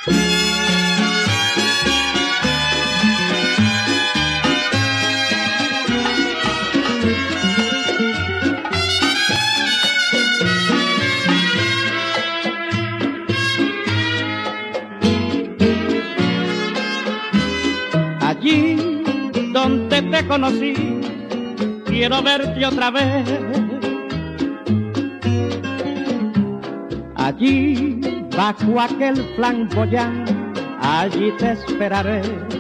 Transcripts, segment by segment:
Allí donde te conocí, quiero verte otra vez. Allí, bajo aquel flamboyán, allí te esperaré.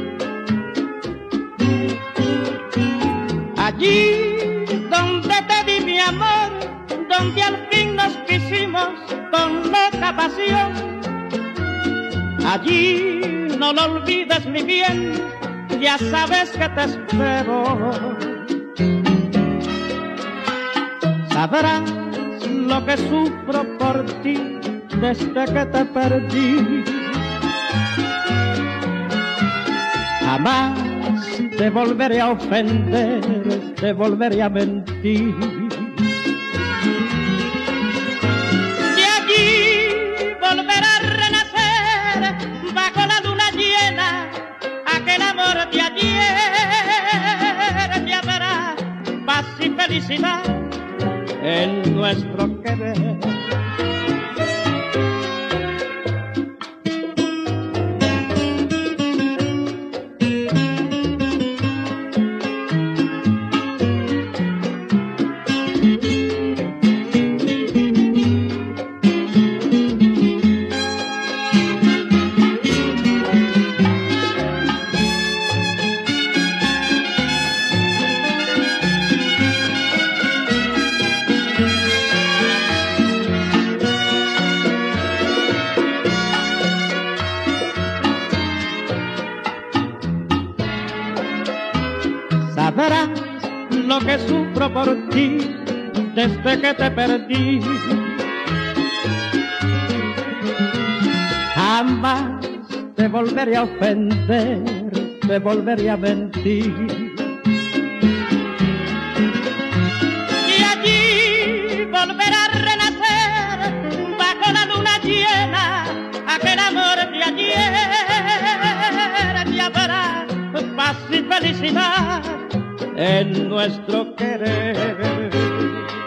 Allí donde te di mi amor, donde al fin nos quisimos con loca pasión. Allí, no lo olvides mi bien, ya sabes que te espero. Sabrás lo que sufro por ti desde que te perdí. Jamás te volveré a ofender, te volveré a mentir. Y allí volverá a renacer bajo la luna llena aquel amor de ayer. Ya verás paz y felicidad en nuestro querer. Sabrás lo que sufro por ti desde que te perdí. Jamás te volveré a ofender, te volveré a mentir. Y allí volverá a renacer bajo la luna llena aquel amor de ayer. Ya verás paz y felicidad en nuestro querer.